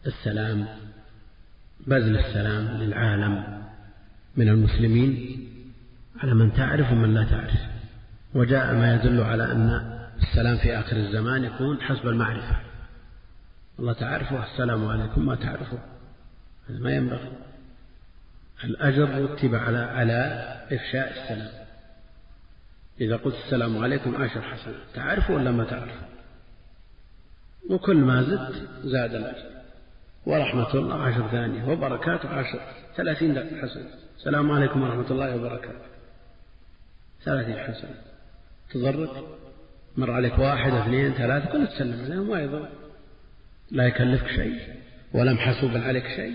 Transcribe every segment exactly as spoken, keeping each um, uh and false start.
السلام، بذل السلام للعالم من المسلمين على من تعرف ومن لا تعرف. وجاء ما يدل على أن السلام في آخر الزمان يكون حسب المعرفة. الله تعرفه السلام عليكم، ما تعرفه هذا ما ينبغي. الأجر رتب على على إفشاء السلام. إذا قلت السلام عليكم عشر حسنات، تعرفه ولا ما تعرفه؟ وكل ما زدت زاد الأجر. ورحمة الله عشر ثانية، وبركاته عشر، ثلاثين حسنة. السلام عليكم ورحمة الله وبركاته، ثلاثين حسنة. تضرك مر عليك واحد اثنين ثلاثة، كل تسلم عليهم ما يضر، لا يكلفك شيء ولا محسوب عليك شيء،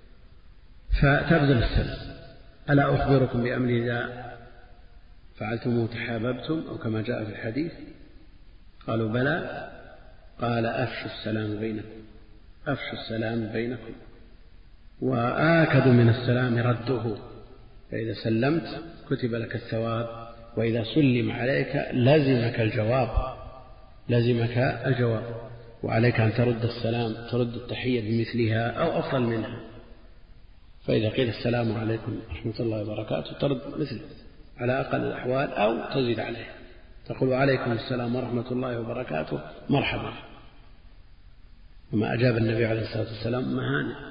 فتبذل السلام. ألا أخبركم بأمر إذا فعلتموه تحاببتم، أو كما جاء في الحديث؟ قالوا بلى. قال أفشوا السلام بينكم، أفشوا السلام بينكم. وآكد من السلام رده، فإذا سلمت كتب لك الثواب، وإذا سلم عليك لزمك الجواب، لزمك الجواب. وعليك أن ترد السلام، ترد التحية بمثلها أو أفضل منها. فإذا قيل السلام عليكم ورحمة الله وبركاته ترد مثله على أقل الأحوال، أو تزيد عليه، تقول عليكم السلام ورحمة الله وبركاته مرحبا. وما أجاب النبي عليه الصلاة والسلام أم هانئ،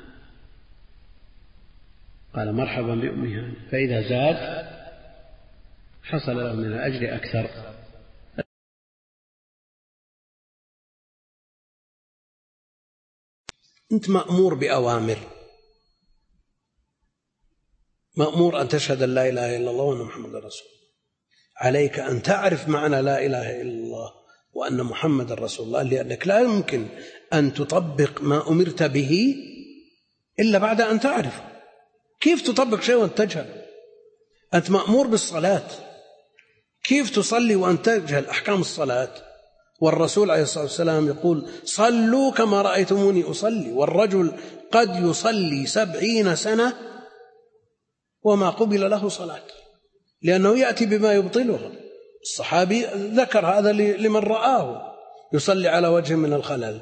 قال مرحبا بأم هانئ. فإذا زاد حصل له من الأجر أكثر. أنت مأمور بأوامر، مأمور أن تشهد أن لا إله إلا الله وأن محمد رسول. عليك أن تعرف معنى لا إله إلا الله وأن محمد رسول الله، لأنك لا يمكن أن تطبق ما أمرت به إلا بعد أن تعرف. كيف تطبق شيء وأنت تجهل؟ أنت مأمور بالصلاة، كيف تصلي وأنت تجهل أحكام الصلاة؟ والرسول عليه الصلاة والسلام يقول صلوا كما رأيتموني أصلي. والرجل قد يصلي سبعين سنة وما قبل له صلاة، لأنه يأتي بما يبطلها. الصحابي ذكر هذا لمن رآه يصلي على وجه من الخلل.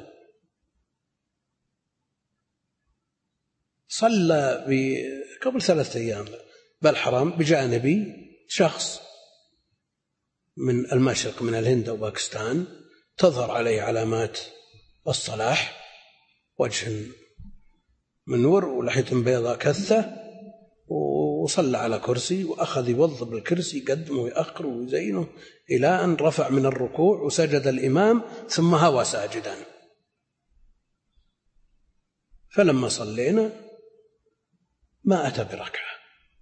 صلى قبل ثلاثة أيام بالحرم بجانبي شخص من المشرق، من الهند أو باكستان، تظهر عليه علامات الصلاح، وجه منور ولحية بيضاء كثة، وصلى على كرسي وأخذ يوظب الكرسي يقدمه ويأخره ويزينه إلى أن رفع من الركوع وسجد الإمام ثم هوى ساجدا. فلما صلينا ما أتى بركعة.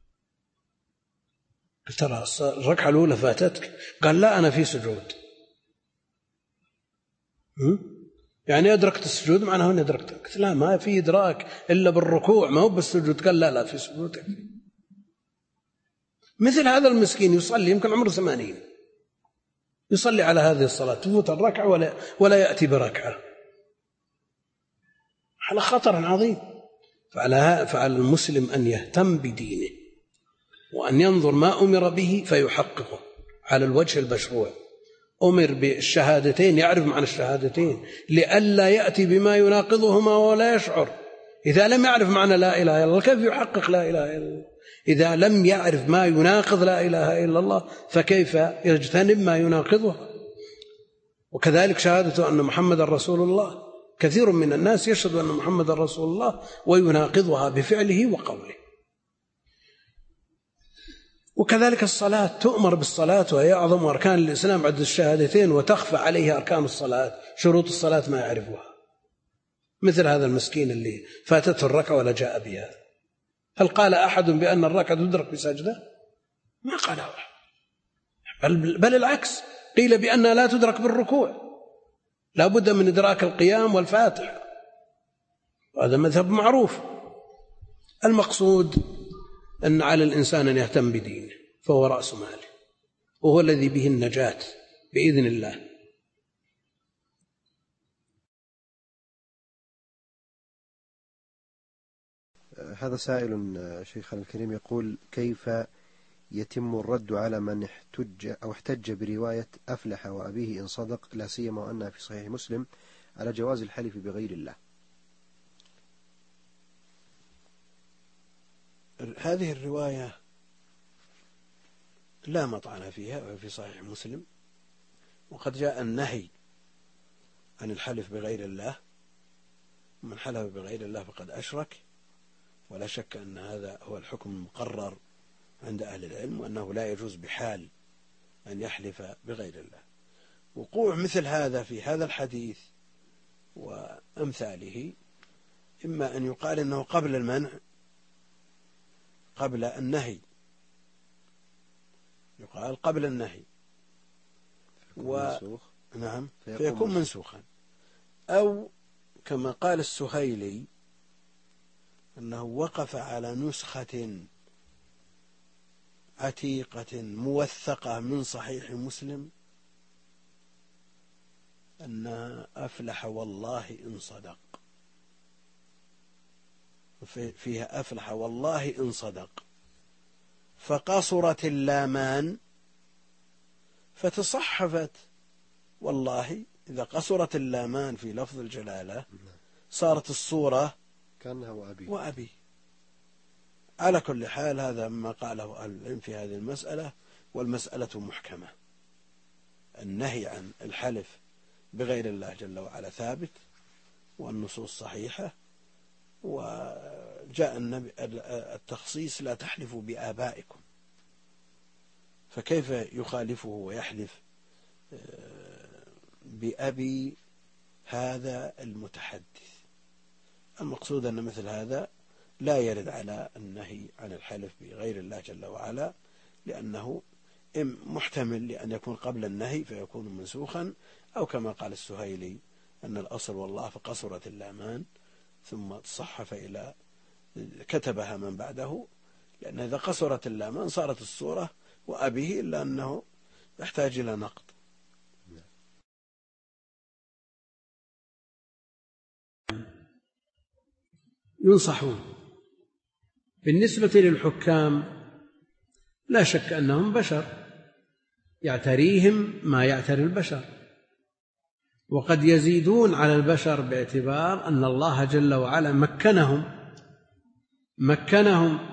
قلت ترى الركعة الأولى فاتتك؟ قال لا أنا في سجود. يعني أدركت السجود معناه أني أدركت. قلت لا، ما في إدراك إلا بالركوع، ما هو بالسجود. قال لا لا في سجود. مثل هذا المسكين يصلي يمكن عمره ثمانين، يصلي على هذه الصلاة تفوت الركعة ولا, ولا يأتي بركعة، على خطر عظيم. فعلى, فعلى المسلم أن يهتم بدينه وأن ينظر ما أمر به فيحققه على الوجه المشروع. أمر بالشهادتين يعرف معنى الشهادتين لئلا يأتي بما يناقضهما ولا يشعر. إذا لم يعرف معنى لا إله إلا الله كيف يحقق لا إله إلا الله؟ إذا لم يعرف ما يناقض لا إله إلا الله فكيف يجتنب ما يناقضها؟ وكذلك شهادة أن محمد رسول الله، كثير من الناس يشهد أن محمد رسول الله ويناقضها بفعله وقوله. وكذلك الصلاة، تؤمر بالصلاة وهي أعظم أركان الإسلام عد الشهادتين، وتخفى عليه أركان الصلاة، شروط الصلاة ما يعرفها. مثل هذا المسكين اللي فاتته الركعة ولا جاء بها، هل قال أحد بأن الركعة تدرك بسجدة؟ ما قال أحد، بل, بل العكس، قيل بأنها لا تدرك بالركوع، لا بد من إدراك القيام والفاتحة، وهذا مذهب معروف. المقصود أن على الإنسان أن يهتم بدينه، فهو رأس ماله، وهو الذي به النجاة بإذن الله. هذا سائل شيخنا الكريم يقول: كيف يتم الرد على من احتج أو احتج برواية أفلح وأبيه إن صدق، لا سيما وأنها في صحيح مسلم، على جواز الحلف بغير الله؟ هذه الرواية لا مطعن فيها في صحيح مسلم، وقد جاء النهي عن الحلف بغير الله، من حلف بغير الله فقد أشرك، ولا شك أن هذا هو الحكم المقرر عند أهل العلم، وأنه لا يجوز بحال أن يحلف بغير الله. وقوع مثل هذا في هذا الحديث وأمثاله إما أن يقال أنه قبل المنع قبل النهي، يقال قبل النهي و... نعم فيكون, فيكون منسوخا، أو كما قال السهيلي أنه وقف على نسخة عتيقة موثقة من صحيح مسلم أن أفلح والله إن صدق، فيها أفلح والله إن صدق، فقصرت اللامان فتصحفت والله. إذا قصرت اللامان في لفظ الجلالة صارت الصورة كأنها وأبي وأبي. على كل حال هذا ما قاله أهل العلم في هذه المسألة، والمسألة محكمة. النهي عن الحلف بغير الله جل وعلا ثابت، والنصوص صحيحة، وجاء النبي التخصيص لا تحلفوا بآبائكم، فكيف يخالفه ويحلف بأبي هذا المتحدث؟ المقصود أن مثل هذا لا يرد على النهي عن الحلف بغير الله جل وعلا، لأنه محتمل لأن يكون قبل النهي فيكون منسوخا، أو كما قال السهيلي أن الأصل والله فقصرت اللامان ثم تصحف إلى كتبها من بعده، لأن إذا قصرت اللامان صارت الصورة وأبيه، إلا أنه يحتاج إلى نقد. ينصحون. بالنسبة للحكام لا شك أنهم بشر يعتريهم ما يعتري البشر، وقد يزيدون على البشر باعتبار أن الله جل وعلا مكنهم مكنهم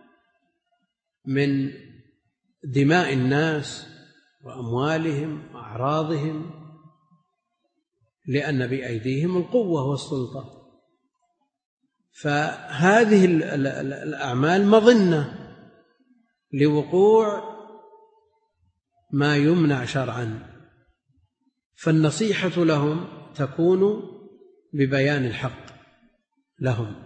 من دماء الناس وأموالهم وأعراضهم، لأن بأيديهم القوة والسلطة. فهذه الأعمال مظنة لوقوع ما يمنع شرعا، فالنصيحة لهم تكون ببيان الحق لهم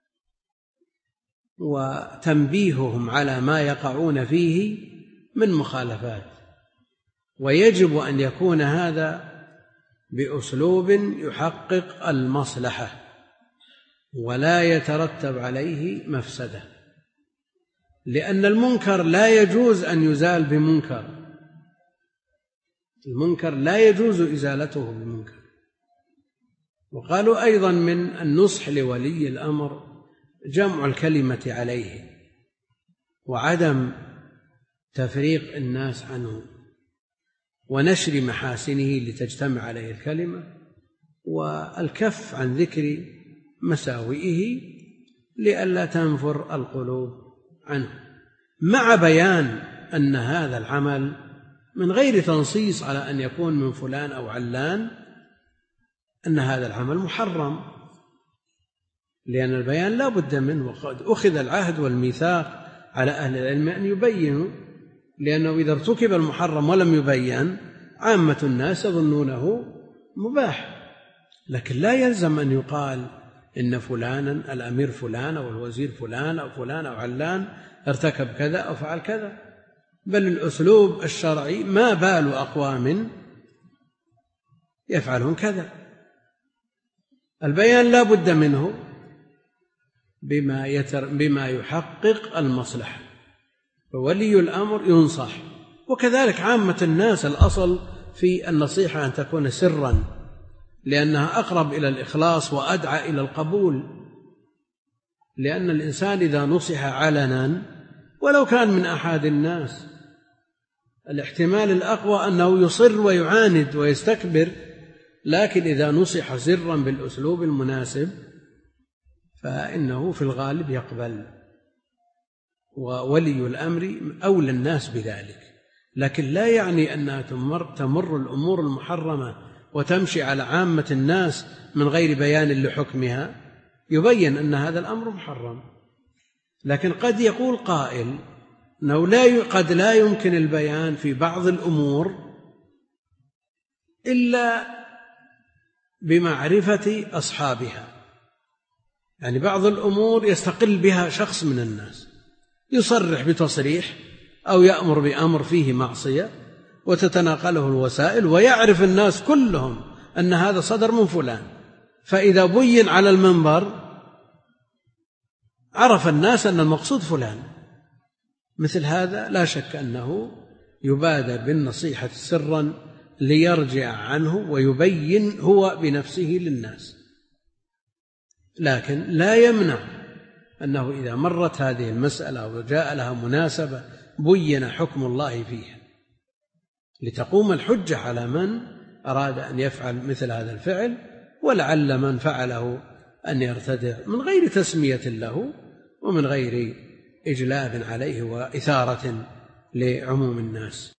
وتنبيههم على ما يقعون فيه من مخالفات، ويجب أن يكون هذا بأسلوب يحقق المصلحة ولا يترتب عليه مفسدة، لأن المنكر لا يجوز أن يزال بمنكر، المنكر لا يجوز إزالته بمنكر. وقالوا أيضا من النصح لولي الأمر جمع الكلمة عليه وعدم تفريق الناس عنه ونشر محاسنه لتجتمع عليه الكلمة، والكف عن ذكر مساوئه لئلا تنفر القلوب عنه، مع بيان أن هذا العمل من غير تنصيص على أن يكون من فلان أو علان، أن هذا العمل محرم، لأن البيان لا بد منه، وقد أخذ العهد والميثاق على أهل العلم أن يبينوا، لأنه إذا ارتكب المحرم ولم يبين عامة الناس يظنونه مباح. لكن لا يلزم أن يقال إن فلانا الأمير فلان أو الوزير فلان أو فلان أو علان ارتكب كذا أو فعل كذا، بل الأسلوب الشرعي ما بال أقوام يفعلون كذا. البيان لا بد منه بما, يتر بما يحقق المصلحة، فولي الأمر ينصح، وكذلك عامة الناس الأصل في النصيحة أن تكون سرا، لأنها أقرب إلى الإخلاص وأدعى إلى القبول، لأن الإنسان إذا نصح علنا ولو كان من أحد الناس الاحتمال الأقوى أنه يصر ويعاند ويستكبر، لكن إذا نصح سرا بالأسلوب المناسب فإنه في الغالب يقبل. وولي الأمر أولى الناس بذلك، لكن لا يعني أنها تمر, تمر الأمور المحرمة وتمشي على عامة الناس من غير بيان لحكمها. يبين أن هذا الأمر محرم، لكن قد يقول قائل أنه لا قد لا يمكن البيان في بعض الأمور إلا بمعرفة أصحابها، يعني بعض الأمور يستقل بها شخص من الناس، يصرح بتصريح أو يأمر بأمر فيه معصية وتتناقله الوسائل ويعرف الناس كلهم أن هذا صدر من فلان، فإذا بين على المنبر عرف الناس أن المقصود فلان. مثل هذا لا شك أنه يبادر بالنصيحة سرا ليرجع عنه ويبين هو بنفسه للناس، لكن لا يمنع أنه إذا مرت هذه المسألة وجاء لها مناسبة بين حكم الله فيها لتقوم الحجة على من أراد أن يفعل مثل هذا الفعل، ولعل من فعله أن يرتدع من غير تسمية له ومن غير إجلاب عليه وإثارة لعموم الناس.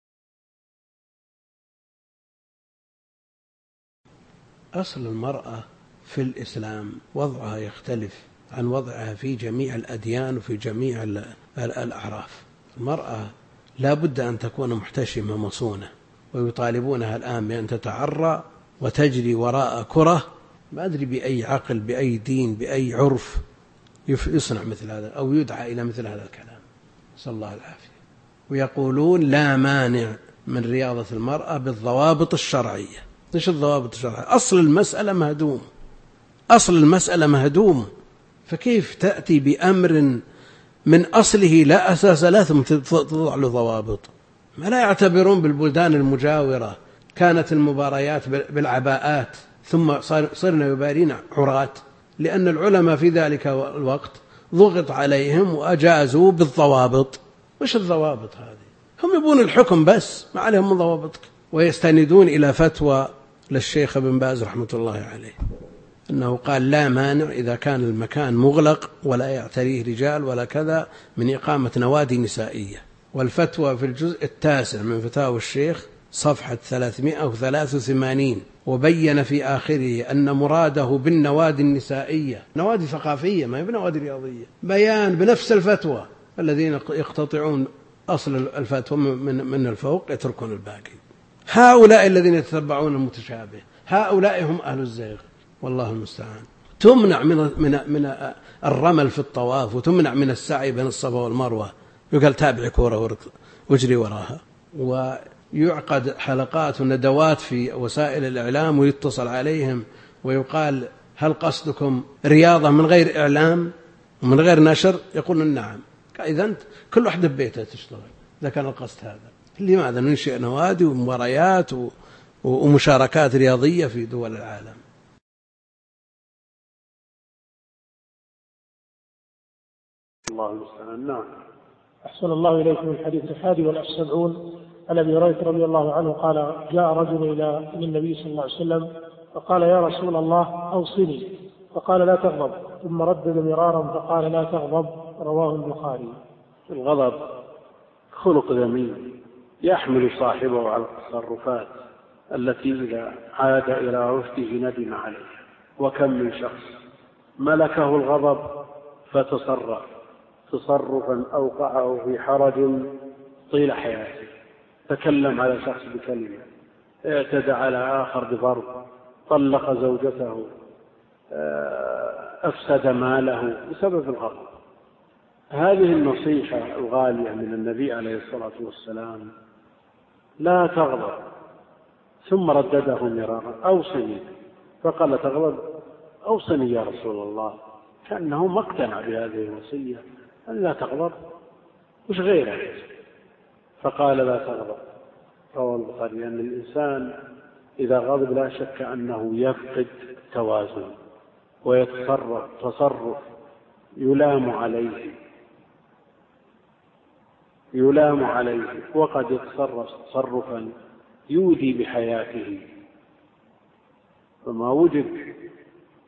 أصل المرأة في الإسلام وضعها يختلف عن وضعها في جميع الأديان وفي جميع الأعراف. المرأة لا بد أن تكون محتشمة مصونة، ويطالبونها الآن بأن تتعرى وتجري وراء كرة، ما أدري بأي عقل بأي دين بأي عرف يصنع مثل هذا أو يدعى إلى مثل هذا الكلام، نسأل الله العافية. ويقولون لا مانع من رياضة المرأة بالضوابط الشرعية. إيش الضوابط الشرعية؟ أصل المسألة مهدوم، أصل المسألة مهدوم، فكيف تأتي بأمر من أصله لا أساس له ثم تضع له ضوابط؟ ما لا يعتبرون بالبلدان المجاورة كانت المباريات بالعباءات ثم صرنا يبارين عرات، لأن العلماء في ذلك الوقت ضغط عليهم وأجازوا بالضوابط. وش الضوابط هذه؟ هم يبون الحكم بس، ما عليهم من ضوابطك. ويستندون إلى فتوى للشيخ ابن باز رحمة الله عليه أنه قال لا مانع إذا كان المكان مغلق ولا يعتريه رجال ولا كذا من إقامة نوادي نسائية. والفتوى في الجزء التاسع من فتاوى الشيخ صفحة ثلاثمائة وثلاثة وثمانين، وبين في آخره أن مراده بالنوادي النسائية نوادي ثقافية ما هي بنوادي رياضية، بيان بنفس الفتوى الذين يقتطعون أصل الفتوى من من الفوق يتركون الباقي. هؤلاء الذين يتتبعون المتشابه هؤلاء هم أهل الزيغ، والله المستعان. تمنع من من من الرمل في الطواف، وتمنع من السعي بين الصفا والمروة، يقال تابع كورة واجري وراها، ويعقد حلقات وندوات في وسائل الإعلام ويتصل عليهم ويقال هل قصدكم رياضة من غير إعلام ومن غير نشر؟ يقولون نعم. إذا أنت كل واحد ببيته تشتغل إذا كان القصد هذا. لماذا ننشئ نوادي ومباريات ومشاركات رياضية في دول العالم؟ الله المستعان. نعم. أحسن الله إليكم. الحديث الحادي والسبعون عن أبي هريرة رضي الله عنه قال جاء رجل إلى النبي صلى الله عليه وسلم فقال يا رسول الله أوصني، فقال لا تغضب، ثم ردد مرارا فقال لا تغضب، رواه البخاري. الغضب خلق ذميم يحمل صاحبه على التصرفات التي إذا عاد إلى رشده ندم عليها. وكم من شخص ملكه الغضب فتصرف تصرفا أوقعه في حرج طيل حياته، تكلم على شخص بكلمة، اعتدى على آخر بضرب، طلق زوجته، أفسد ماله بسبب الغضب. هذه النصيحة الغالية من النبي عليه الصلاة والسلام لا تغضب، ثم ردده مرارا أوصني، فقال تغضب أوصني يا رسول الله، كأنه ما اقتنع بهذه الوصية أن لا تغضب وش غيره، فقال لا تغضب. رواه البخاري. لأن الإنسان إذا غضب لا شك أنه يفقد توازن ويتصرف تصرف يلام عليه يلام عليه وقد يتصرف تصرفا يودي بحياته. فما وجد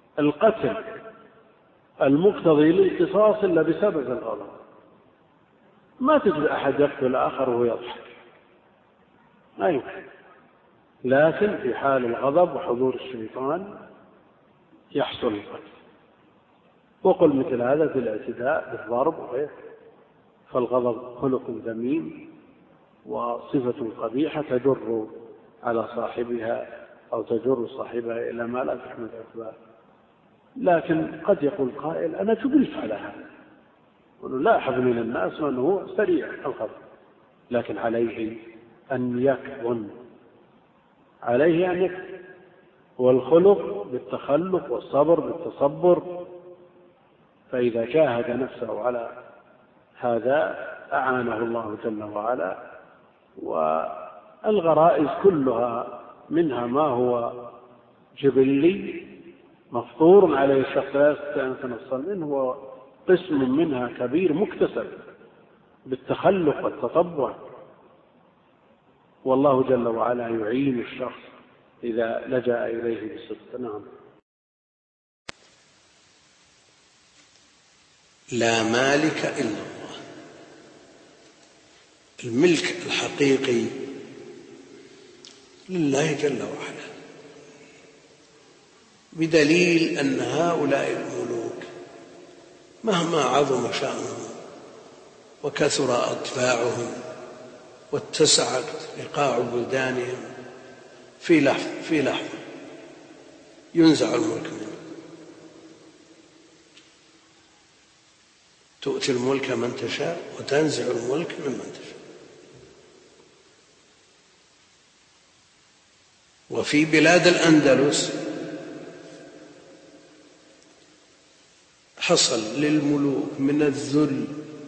القتل المقتضي للقصاص إلا بسبب الغضب، ما تجد أحد يقتل الآخر وهو يضحك، ما يمكن. لكن في حال الغضب وحضور الشيطان يحصل القتل. وقل مثل هذا في الاعتداء بالضرب وغيره. فالغضب خلق ذميم وصفة قبيحة تجر على صاحبها أو تجر صاحبها إلى ما لا تحمد عقباه. لكن قد يقول قائل أنا جبلت على هذا، يقول لا أحد من الناس وأنه سريع الغضب، لكن عليه أن يكظم، عليه أن يكظم. والخلق بالتخلق والصبر بالتصبر. فإذا جاهد نفسه على هذا أعانه الله جل وعلا. والغرائز كلها منها ما هو جبلي مفطور عليه الشخص لا يستطيع أن يتنصل منه، وقسم منها كبير مكتسب بالتخلق والتطبع. والله جل وعلا يعين الشخص إذا لجأ إليه بالصدق. نعم. لا مالك إلا الله. الملك الحقيقي لله جل وعلا، بدليل أن هؤلاء الملوك مهما عظم شأنهم وكثر أتباعهم واتسعت بقاع بلدانهم في لحظة في لحظة ينزع الملك منه. تؤتي الملك من تشاء وتنزع الملك ممن تشاء. وفي بلاد الأندلس حصل للملوك من الذل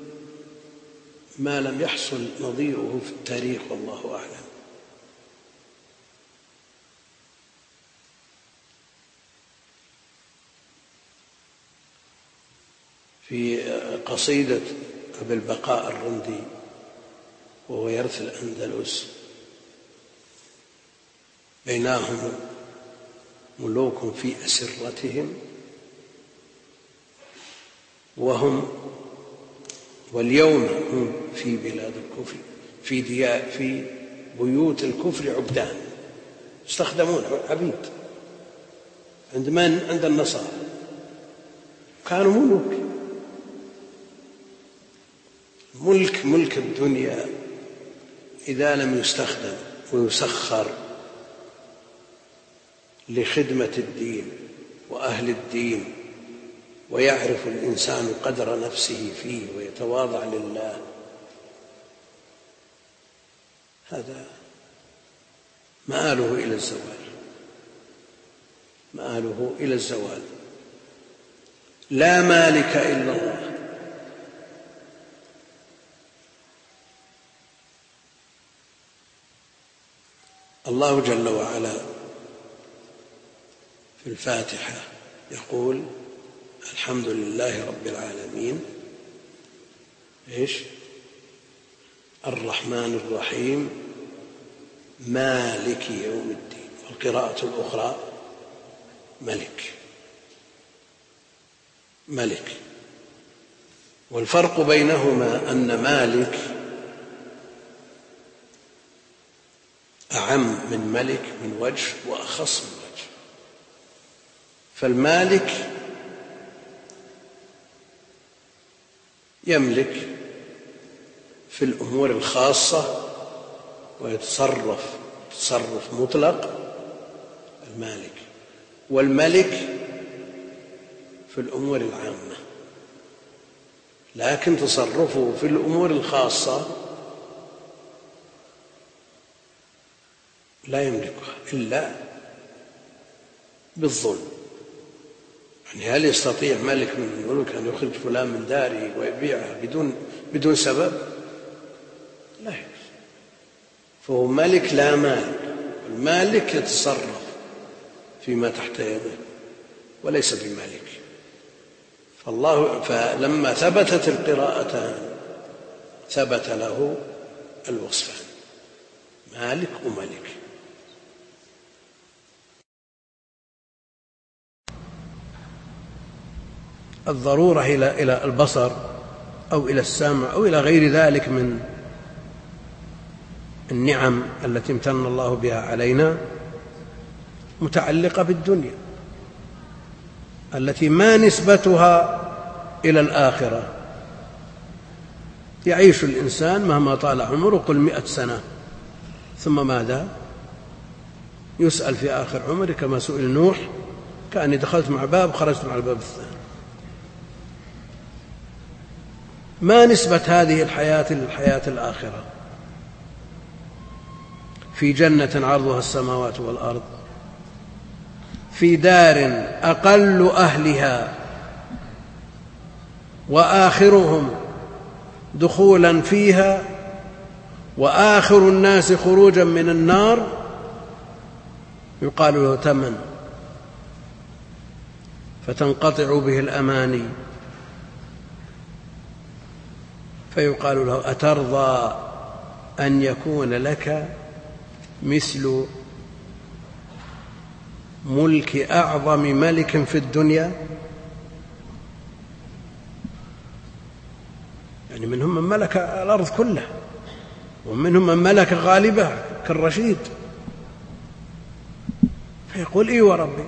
ما لم يحصل نظيره في التاريخ والله أعلم. في قصيدة أبي البقاء الرندي وهو يرث الأندلس: بينهم ملوك في أسرتهم وهم واليوم هم في بلاد الكفر في ديار في بيوت الكفر عبدان، يستخدمون عبيد عند من؟ عند النصارى. كانوا ملوك. ملك ملك الدنيا إذا لم يستخدم ويسخر لخدمة الدين وأهل الدين ويعرف الإنسان قدر نفسه فيه ويتواضع لله، هذا مآله إلى الزوال، مآله إلى الزوال. لا مالك إلا الله. الله جل وعلا في الفاتحة يقول: الحمد لله رب العالمين إيش؟ الرحمن الرحيم مالك يوم الدين. والقراءة الأخرى ملك ملك. والفرق بينهما أن مالك أعم من ملك من وجه وأخص من وجه. فالمالك يملك في الأمور الخاصة ويتصرف تصرف مطلق المالك، والملك في الأمور العامة، لكن تصرفه في الأمور الخاصة لا يملكها إلا بالظلم. يعني هل يستطيع ملك من الملوك أن يخرج فلان من داره ويبيعه بدون بدون سبب؟ لا يجوز. فهو ملك لا مالك. المالك يتصرف فيما تحت يده وليس بمالك. فالله فلما ثبتت القراءتان ثبت له الوصفان: مالك وملك. الضرورة إلى إلى البصر أو إلى السمع أو إلى غير ذلك من النعم التي امتن الله بها علينا متعلقة بالدنيا التي ما نسبتها إلى الآخرة. يعيش الإنسان مهما طال عمره قل مئة سنة، ثم ماذا؟ يسأل في آخر عمره كما سئل نوح: كأني دخلت مع باب خرجت مع الباب الثاني. ما نسبة هذه الحياة للحياة الآخرة؟ في جنة عرضها السماوات والأرض، في دار أقل أهلها وآخرهم دخولا فيها وآخر الناس خروجا من النار، يقال له تمن فتنقطع به الأماني، فيقال له: أترضى أن يكون لك مثل ملك أعظم ملك في الدنيا؟ يعني منهم من ملك الأرض كلها، ومنهم من ملك غالبها كالرشيد، فيقول: إي وربي.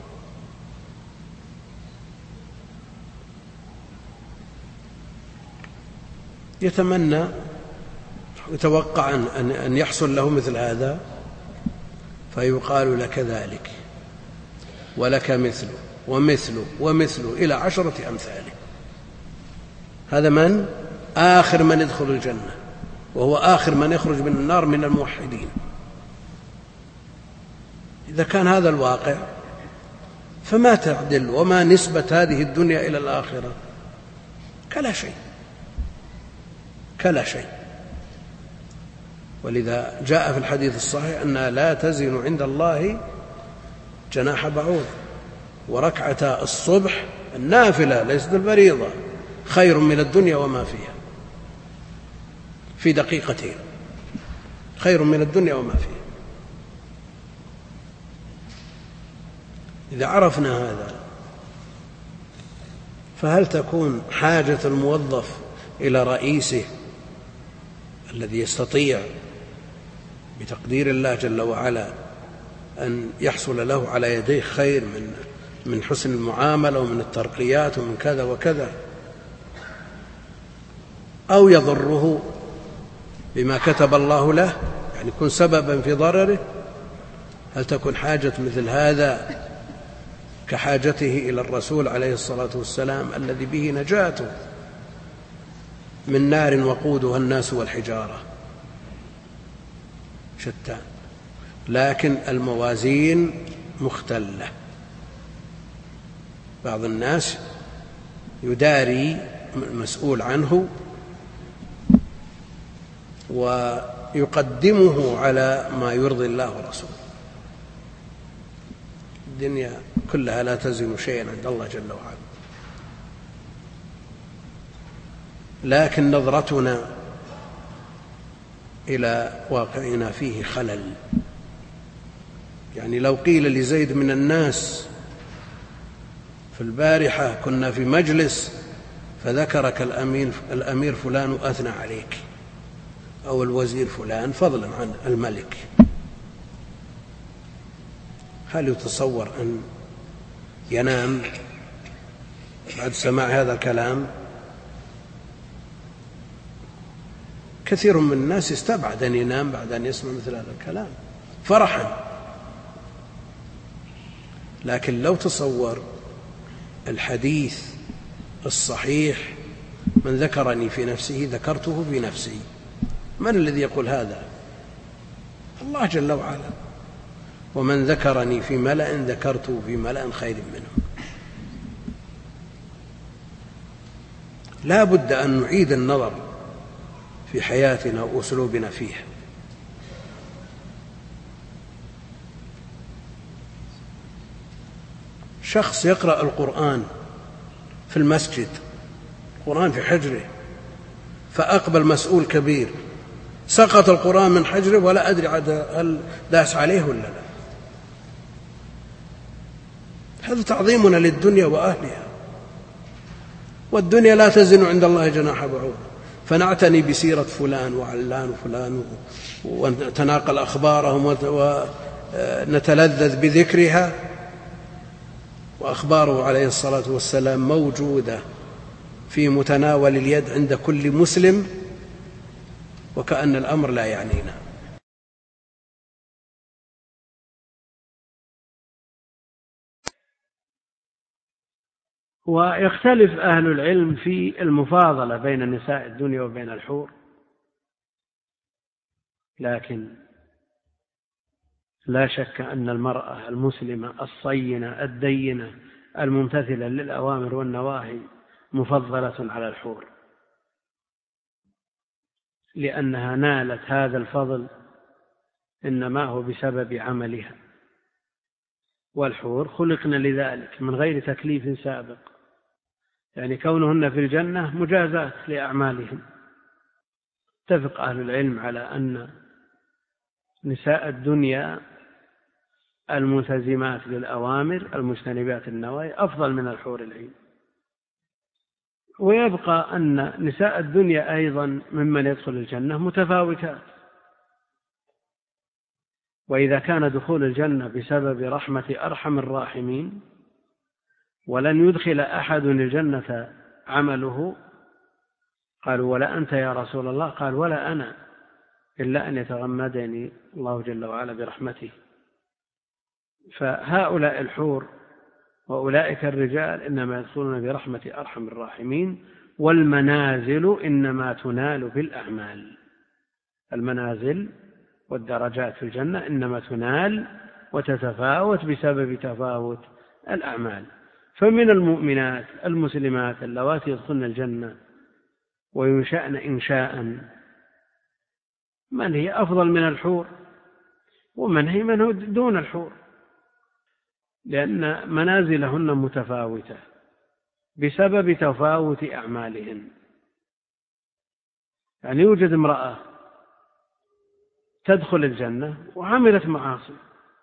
يتمنى يتوقع أن يحصل له مثل هذا، فيقال لك ذلك ولك مثله ومثله ومثله إلى عشرة أمثاله. هذا من؟ آخر من يدخل الجنة، وهو آخر من يخرج من النار من الموحدين. إذا كان هذا الواقع فما تعدل وما نسبة هذه الدنيا إلى الآخرة؟ كلا شيء، كلا شيء. ولذا جاء في الحديث الصحيح أنها لا تزن عند الله جناح بعوض، وركعتا الصبح النافلة ليست الفريضة خير من الدنيا وما فيها، في دقيقتين خير من الدنيا وما فيها. إذا عرفنا هذا، فهل تكون حاجة الموظف إلى رئيسه الذي يستطيع بتقدير الله جل وعلا أن يحصل له على يديه خير من من حسن المعاملة ومن الترقيات ومن كذا وكذا، أو يضره بما كتب الله له، يعني يكون سببا في ضرره؟ هل تكون حاجة مثل هذا كحاجته إلى الرسول عليه الصلاة والسلام الذي به نجاته من نار وقودها الناس والحجارة؟ شتان. لكن الموازين مختلة. بعض الناس يداري المسؤول عنه ويقدمه على ما يرضي الله ورسوله. الدنيا كلها لا تزن شيئا عند الله جل وعلا، لكن نظرتنا إلى واقعنا فيه خلل. يعني لو قيل لزيد من الناس في البارحة كنا في مجلس فذكرك الأمير, الأمير فلان وأثنى عليك، أو الوزير فلان فضلا عن الملك، هل يتصور أن ينام بعد سماع هذا الكلام؟ كثير من الناس يستبعد أن ينام بعد أن يسمع مثل هذا الكلام فرحا. لكن لو تصور الحديث الصحيح: من ذكرني في نفسه ذكرته في نفسي. من الذي يقول هذا؟ الله جل وعلا. ومن ذكرني في ملأ ذكرته في ملأ خير منه. لا بد أن نعيد النظر في حياتنا وأسلوبنا فيها. شخص يقرأ القرآن في المسجد، القرآن في حجره، فأقبل مسؤول كبير سقط القرآن من حجره ولا أدري هل داس عليه ولا لا. هذا تعظيمنا للدنيا وأهلها. والدنيا لا تزن عند الله جناح بعوض، فنعتني بسيرة فلان وعلان وفلان ونتناقل أخبارهم ونتلذذ بذكرها، وأخباره عليه الصلاة والسلام موجودة في متناول اليد عند كل مسلم، وكأن الأمر لا يعنينا. ويختلف أهل العلم في المفاضلة بين نساء الدنيا وبين الحور، لكن لا شك أن المرأة المسلمة الصينة الدينة الممتثلة للأوامر والنواهي مفضلة على الحور، لأنها نالت هذا الفضل إنما هو بسبب عملها، والحور خلقن لذلك من غير تكليف سابق، يعني كونهن في الجنة مجازات لأعمالهم. اتفق أهل العلم على أن نساء الدنيا الملتزمات للأوامر المجتنبات النواهي أفضل من الحور العين، ويبقى أن نساء الدنيا أيضا ممن يدخل الجنة متفاوتات، وإذا كان دخول الجنة بسبب رحمة أرحم الراحمين ولن يدخل أحد الجنة عمله، قالوا ولا أنت يا رسول الله؟ قال ولا أنا، إلا أن يتغمدني الله جل وعلا برحمته. فهؤلاء الحور وأولئك الرجال إنما يدخلون برحمة أرحم الراحمين، والمنازل إنما تنال بالأعمال. المنازل والدرجات في الجنة إنما تنال وتتفاوت بسبب تفاوت الأعمال. فمن المؤمنات المسلمات اللواتي يدخلن الجنة وينشأن إنشاء من هي أفضل من الحور، ومن هي من هو دون الحور، لأن منازلهن متفاوتة بسبب تفاوت أعمالهن. يعني يوجد امرأة تدخل الجنة وعملت معاصي،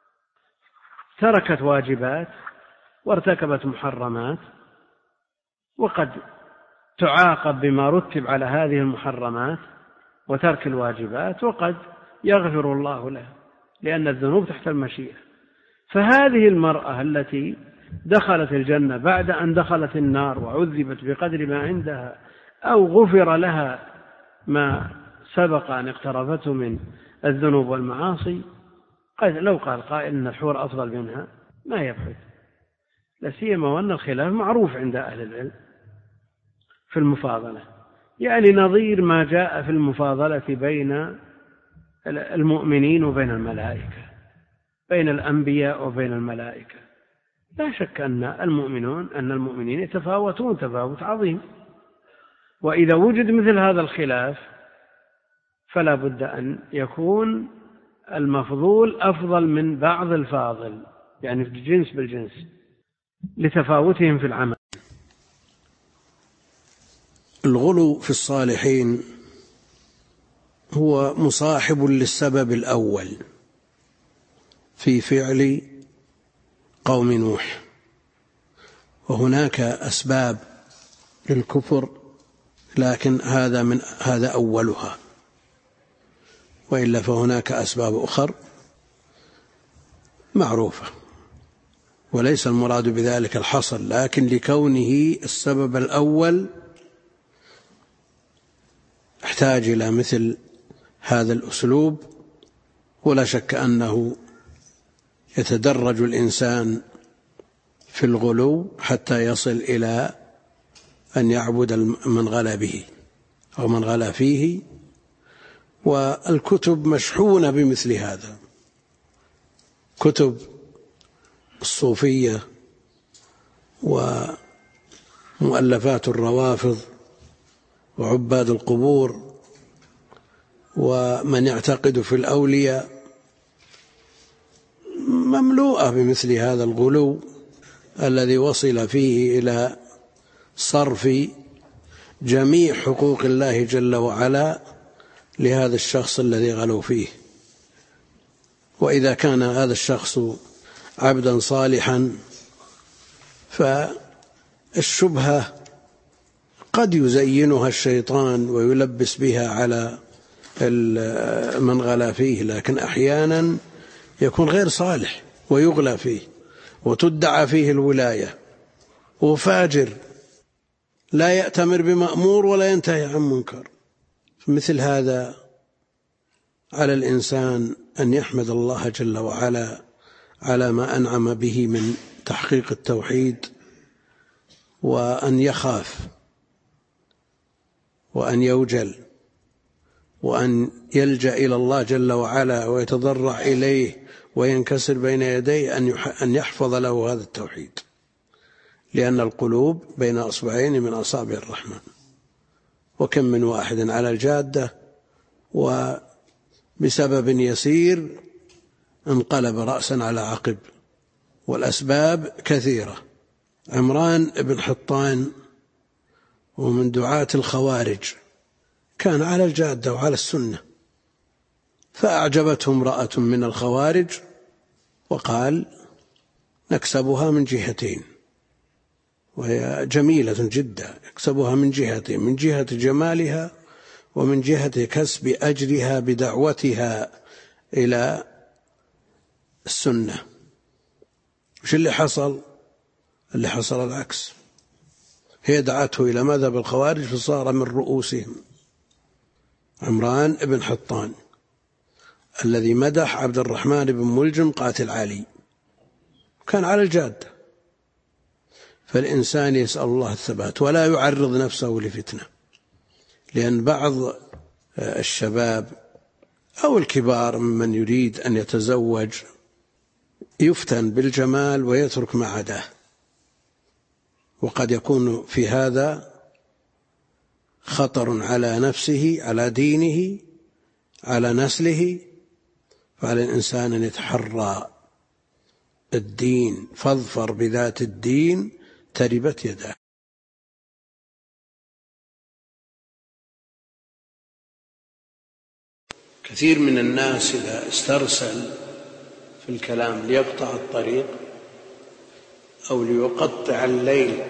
تركت واجبات وارتكبت محرمات، وقد تعاقب بما رتب على هذه المحرمات وترك الواجبات، وقد يغفر الله لها لأن الذنوب تحت المشيئة. فهذه المرأة التي دخلت الجنة بعد أن دخلت النار وعذبت بقدر ما عندها أو غفر لها ما سبق أن اقترفته من الذنوب والمعاصي، قد لو قال قائل إن الحور أفضل منها ما يبحث، لا سيما وأن الخلاف معروف عند أهل العلم في المفاضلة، يعني نظير ما جاء في المفاضلة بين المؤمنين وبين الملائكة، بين الأنبياء وبين الملائكة. لا شك أن المؤمنون أن المؤمنين يتفاوتون تفاوت عظيم، وإذا وجد مثل هذا الخلاف فلا بد أن يكون المفضول أفضل من بعض الفاضل، يعني في الجنس بالجنس لتفاوتهم في العمل. الغلو في الصالحين هو مصاحب للسبب الأول في فعل قوم نوح، وهناك أسباب للكفر لكن هذا من هذا أولها، وإلا فهناك أسباب أخرى معروفة وليس المراد بذلك الحصر، لكن لكونه السبب الأول احتاج إلى مثل هذا الأسلوب. ولا شك أنه يتدرج الإنسان في الغلو حتى يصل إلى أن يعبد من غلا به أو من غلا فيه، والكتب مشحونة بمثل هذا، كتب الصوفية ومؤلفات الروافض وعباد القبور ومن يعتقد في الأولياء مملوءة بمثل هذا الغلو الذي وصل فيه إلى صرف جميع حقوق الله جل وعلا لهذا الشخص الذي غلوا فيه. وإذا كان هذا الشخص عبدا صالحا فالشبهة قد يزينها الشيطان ويلبس بها على من غلا فيه، لكن أحيانا يكون غير صالح ويغلى فيه وتدعى فيه الولاية، وفاجر لا يأتمر بمأمور ولا ينتهي عن منكر. مثل هذا على الإنسان أن يحمد الله جل وعلا على ما أنعم به من تحقيق التوحيد، وأن يخاف وأن يوجل وأن يلجأ إلى الله جل وعلا ويتضرع إليه وينكسر بين يديه أن يحفظ له هذا التوحيد، لأن القلوب بين أصبعين من أصابع الرحمن، وكم من واحد على الجادة وبسبب يسير انقلب رأسا على عقب، والأسباب كثيرة. عمران بن حطان ومن دعاة الخوارج كان على الجادة وعلى السنة، فأعجبته امرأة من الخوارج وقال نكسبها من جهتين، وهي جميلة جدا، يكسبها من جهتين، من جهة جمالها ومن جهة كسب أجرها بدعوتها إلى السنة. وش اللي حصل؟ اللي حصل العكس، هي دعته إلى مذهب الخوارج فصار من رؤوسهم. عمران بن حطان الذي مدح عبد الرحمن بن ملجم قاتل علي كان على الجادة. فالإنسان يسأل الله الثبات ولا يعرض نفسه لفتنة، لأن بعض الشباب أو الكبار ممن يريد أن يتزوج يفتن بالجمال ويترك ما عداه، وقد يكون في هذا خطر على نفسه، على دينه، على نسله. فعلى الإنسان أن يتحرى الدين، فاظفر بذات الدين تربت يداه. كثير من الناس إذا استرسل في الكلام ليقطع الطريق أو ليقطع الليل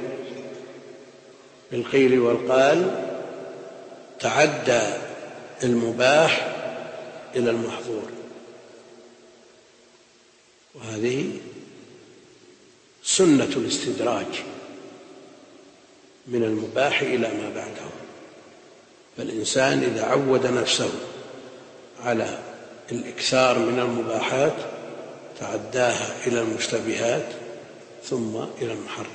بالقيل والقال تعدى المباح إلى المحظور، وهذه سنة الاستدراج من المباح إلى ما بعده. فالإنسان إذا عود نفسه على الإكثار من المباحات تعداها إلى المشتبهات ثم إلى المحرمات.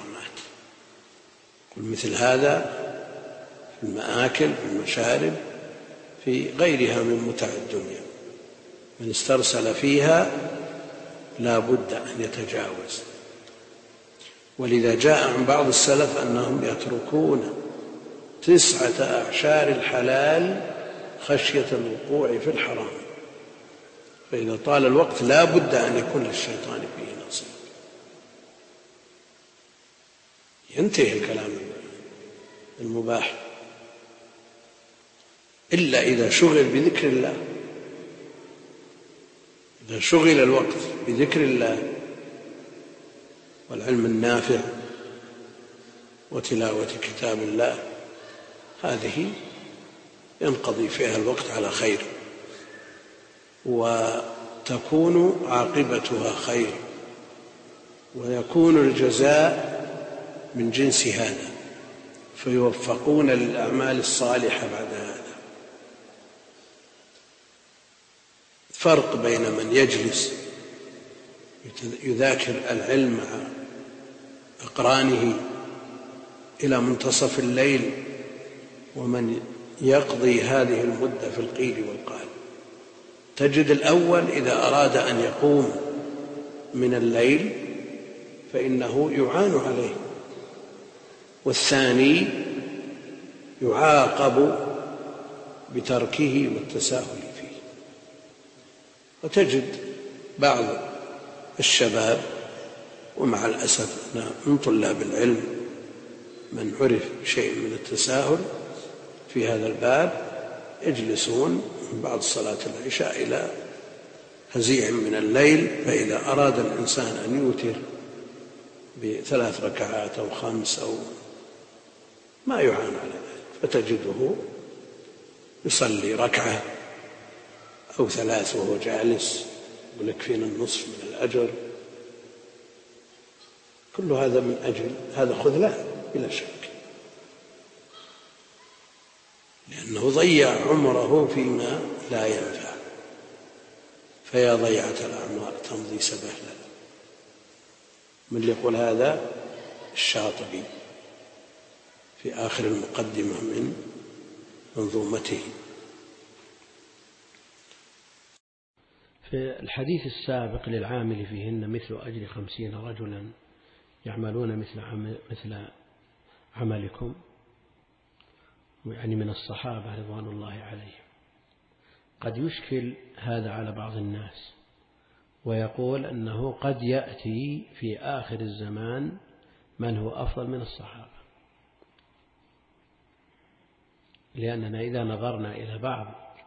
مثل هذا في المآكل، في المشارب، في غيرها من متع الدنيا، من استرسل فيها لا بد أن يتجاوز. ولذا جاء عن بعض السلف أنهم يتركون تسعة أعشار الحلال خشية الوقوع في الحرام، فإذا طال الوقت لا بد أن يكون للشيطان فيه نصيب. ينتهي الكلام المباح إلا إذا شغل بذكر الله، إذا شغل الوقت بذكر الله والعلم النافع وتلاوة كتاب الله، هذه ينقضي فيها الوقت على خير وتكون عاقبتها خير ويكون الجزاء من جنس هذا، فيوفقون للأعمال الصالحة بعد هذا. فرق بين من يجلس يذاكر العلم مع أقرانه إلى منتصف الليل ومن يقضي هذه المدة في القيل والقال. تجد الأول إذا أراد أن يقوم من الليل فإنه يعان عليه، والثاني يعاقب بتركه والتساهل فيه. وتجد بعض الشباب، ومع الأسف من طلاب العلم من عرف شيء من التساهل في هذا الباب، يجلسون من بعد صلاة العشاء إلى هزيع من الليل، فإذا أراد الإنسان أن يوتر بثلاث ركعات أو خمس أو ما يعان على ذلك. فتجده يصلي ركعة أو ثلاث وهو جالس ولكفينا النصف من الأجر. كل هذا من أجل هذا خذلان بلا شك، لأنه ضيع عمره فيما لا ينفع. فيا ضيعة الأعمار تمضي سبهلا. من اللي يقول هذا؟ الشاطبي في آخر المقدمة من منظومته. في الحديث السابق للعامل فيهن مثل أجر خمسين رجلا يعملون مثل عمل مثل عملكم، يعني من الصحابة رضوان الله عليهم. قد يشكل هذا على بعض الناس ويقول أنه قد يأتي في آخر الزمان من هو أفضل من الصحابة، لأننا إذا نظرنا إلى بعض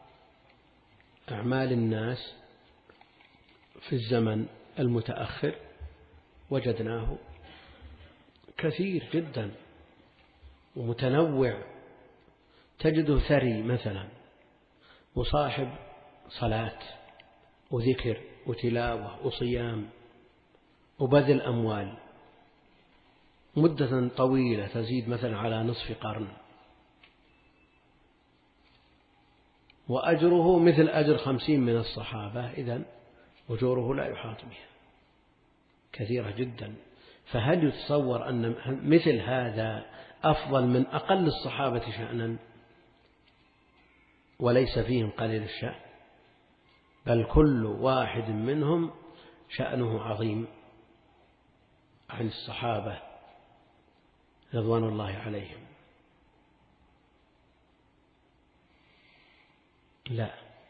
أعمال الناس في الزمن المتأخر وجدناه كثير جدا ومتنوع. تجده ثري مثلا، وصاحب صلاة وذكر وتلاوة وصيام وبذل أموال مدة طويلة تزيد مثلا على نصف قرن، وأجره مثل أجر خمسين من الصحابة، إذن أجوره لا يحاط بها، كثيرة جدا. فهل يتصور أن مثل هذا أفضل من أقل الصحابة شأنا وليس فيهم قليل الشأن؟ بل كل واحد منهم شأنه عظيم عن الصحابة رضوان الله عليهم. لا،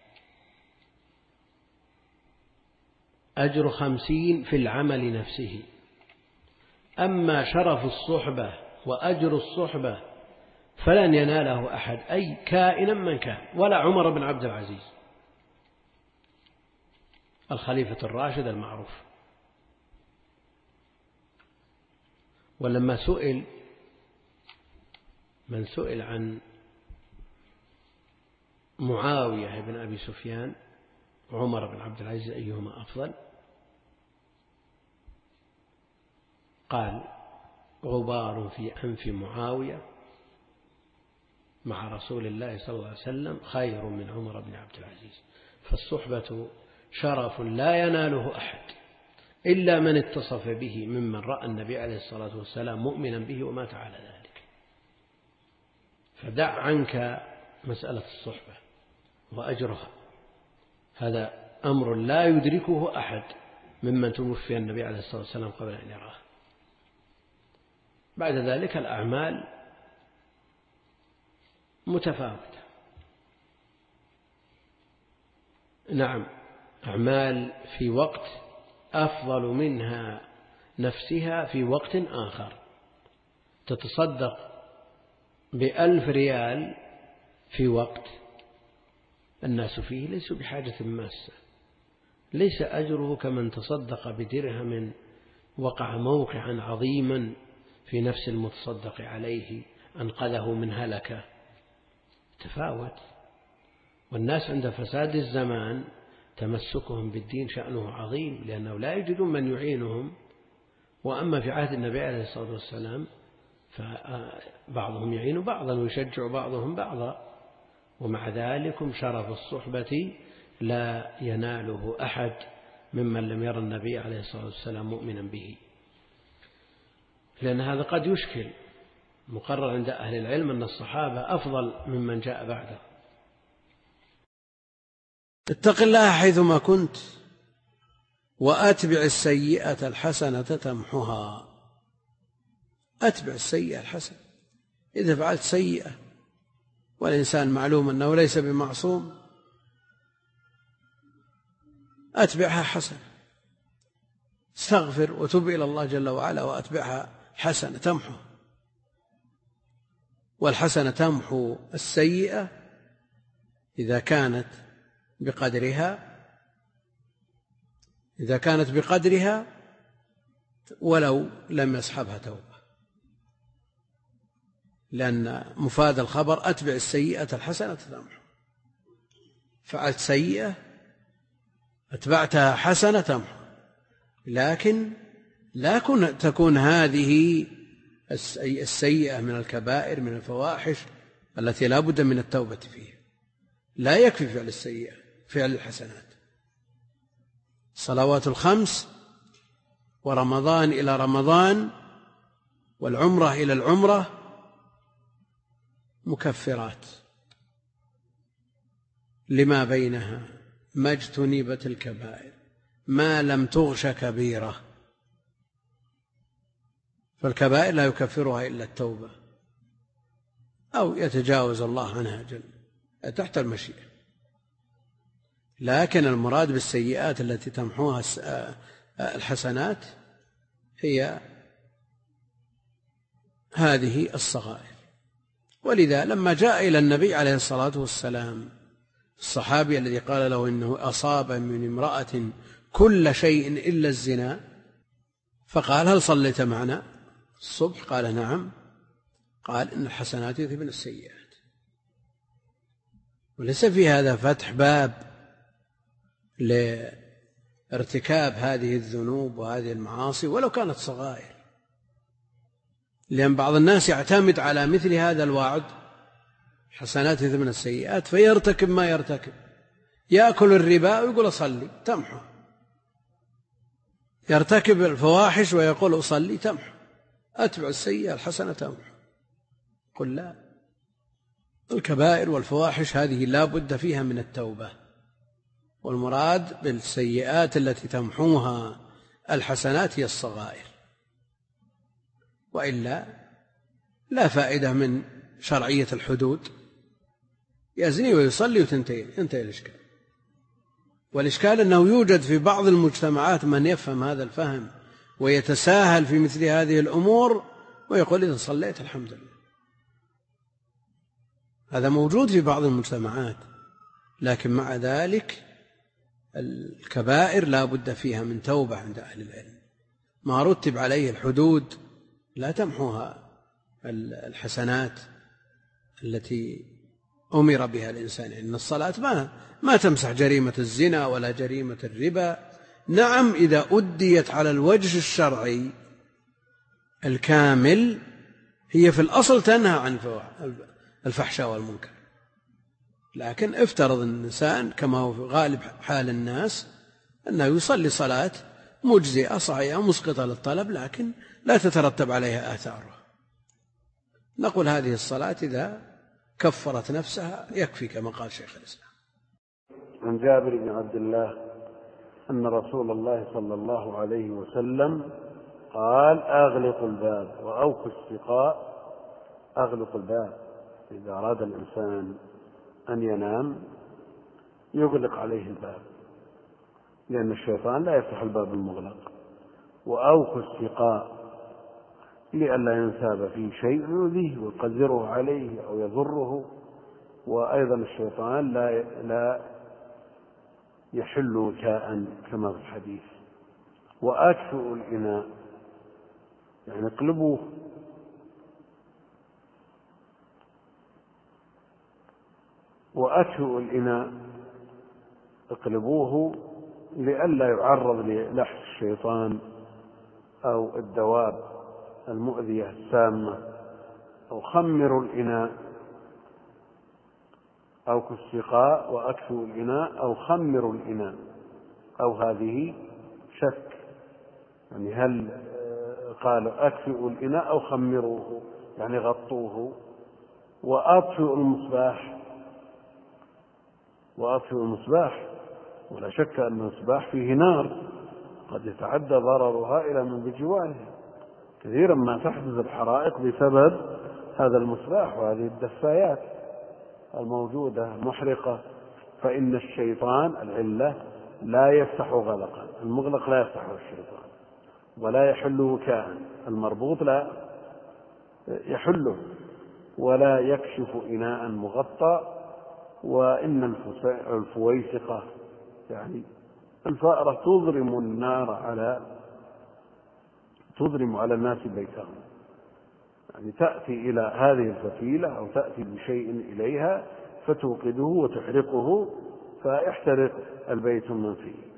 أجر خمسين في العمل نفسه. أما شرف الصحبة وأجر الصحبة فلن يناله أحد، أي كائنا من كان، ولا عمر بن عبد العزيز الخليفة الراشد المعروف. ولما سئل من سئل عن معاوية بن أبي سفيان وعمر بن عبد العزيز أيهما أفضل، قال غبار في أنف معاوية مع رسول الله صلى الله عليه وسلم خير من عمر بن عبد العزيز. فالصحبة شرف لا يناله أحد إلا من اتصف به ممن رأى النبي عليه الصلاة والسلام مؤمنا به ومات على ذلك. فدع عنك مسألة الصحبة وأجرها، هذا أمر لا يدركه أحد ممن توفي النبي عليه الصلاة والسلام قبل أن يراه. بعد ذلك الأعمال متفاوتة. نعم، أعمال في وقت أفضل منها نفسها في وقت آخر. تتصدق بألف ريال في وقت الناس فيه ليسوا بحاجة ماسة، ليس أجره كمن تصدق بدرهم وقع موقعا عظيما في نفس المتصدق عليه أنقذه من هلكة. تفاوت. والناس عند فساد الزمان تمسكهم بالدين شأنه عظيم، لأنه لا يجدون من يعينهم. وأما في عهد النبي عليه الصلاة والسلام فبعضهم يعين بعضا ويشجع بعضهم بعضا، ومع ذلك شرف الصحبة لا يناله أحد ممن لم يرى النبي عليه الصلاة والسلام مؤمنا به. لأن هذا قد يشكل. مقرر عند أهل العلم أن الصحابة أفضل ممن جاء بعده. اتق الله حيثما كنت وأتبع السيئة الحسنة تمحها. أتبع السيئة الحسنة. إذا فعلت سيئة، والإنسان معلوم أنه ليس بمعصوم، أتبعها حسنة. استغفر وتب إلى الله جل وعلا وأتبعها حسنة تمحو. والحسنة تمحو السيئة إذا كانت بقدرها إذا كانت بقدرها ولو لم يصحبها توبة. لأن مفاد الخبر أتبع السيئة الحسنة تمحو. فعلت سيئة أتبعتها حسنة تمحو، لكن لا تكون هذه السيئة من الكبائر من الفواحش التي لا بد من التوبة فيها. لا يكفي فعل السيئة، فعل الحسنات. صلوات الخمس ورمضان إلى رمضان والعمرة إلى العمرة مكفرات لما بينها، ما اجتنبت الكبائر ما لم تغش كبيرة. فالكبائر لا يكفرها إلا التوبة أو يتجاوز الله عنها جل تحت المشيئة. لكن المراد بالسيئات التي تمحوها الحسنات هي هذه الصغائر. ولذا لما جاء إلى النبي عليه الصلاة والسلام الصحابي الذي قال له إنه أصاب من امرأة كل شيء إلا الزنا، فقال هل صليت معنا الصبح؟ قال نعم. قال إن الحسنات يذهبن السيئات. وليس في هذا فتح باب لارتكاب هذه الذنوب وهذه المعاصي ولو كانت صغائر، لأن بعض الناس يعتمد على مثل هذا الوعد حسنات يذهبن السيئات فيرتكب ما يرتكب. يأكل الربا ويقول أصلي تمحو، يرتكب الفواحش ويقول أصلي تمحو، أتبع السيئة الحسنة تمحو. قل لا، الكبائر والفواحش هذه لا بد فيها من التوبة، والمراد بالسيئات التي تمحوها الحسنات هي الصغائر، وإلا لا فائدة من شرعية الحدود. يزني ويصلي وتنتهي انتهي الإشكال. والإشكال أنه يوجد في بعض المجتمعات من يفهم هذا الفهم ويتساهل في مثل هذه الأمور ويقول إذا صليت الحمد لله. هذا موجود في بعض المجتمعات، لكن مع ذلك الكبائر لا بد فيها من توبة عند أهل العلم. ما رتب عليه الحدود لا تمحوها الحسنات التي أمر بها الإنسان. إن الصلاة ما, ما تمسح جريمة الزنا ولا جريمة الربا. نعم إذا أديت على الوجه الشرعي الكامل هي في الأصل تنهى عن الفحشاء والمنكر، لكن افترض الإنسان كما هو في غالب حال الناس أنه يصلي صلاة مجزئة صحيحة مسقطة للطلب لكن لا تترتب عليها آثارها، نقول هذه الصلاة إذا كفرت نفسها يكفي كما قال شيخ الإسلام. عن جابر بن عبد الله أن رسول الله صلى الله عليه وسلم قال أغلق الباب وأوفوا السقاء. أغلق الباب إذا أراد الإنسان أن ينام يغلق عليه الباب لأن الشيطان لا يفتح الباب المغلق. وأوفوا السقاء لئلا ينساب فيه شيء يؤذيه ويقدره عليه أو يضره. وأيضا الشيطان لا لا يحل وكاء كما في الحديث. وأكفئوا الإناء يعني اقلبوه. وأكفئوا الإناء اقلبوه لئلا يعرض للحس الشيطان أو الدواب المؤذية السامة. أو خمروا الإناء أو كالسقاء وأكفئوا الإناء أو خمروا الإناء. أو هذه شك يعني هل قالوا أكفئوا الإناء أو خمروه يعني غطوه. وأطفئوا المصباح. وأطفئوا المصباح ولا شك أن المصباح فيه نار قد يتعدى ضررها إلى من بجواره. كثيرا ما تحدث الحرائق بسبب هذا المصباح وهذه الدفايات الموجودة محرقة. فإن الشيطان العلة لا يفتح غلقا، المغلق لا يفتحه الشيطان ولا يحل وكاء، المربوط لا يحله ولا يكشف إناء مغطى. وإن الفويسقة يعني الفأرة تضرم النار على تضرم على الناس بيتهم. يعني تأتي إلى هذه الفتيلة أو تأتي بشيء إليها فتوقده وتحرقه فيحترق البيت من فيه.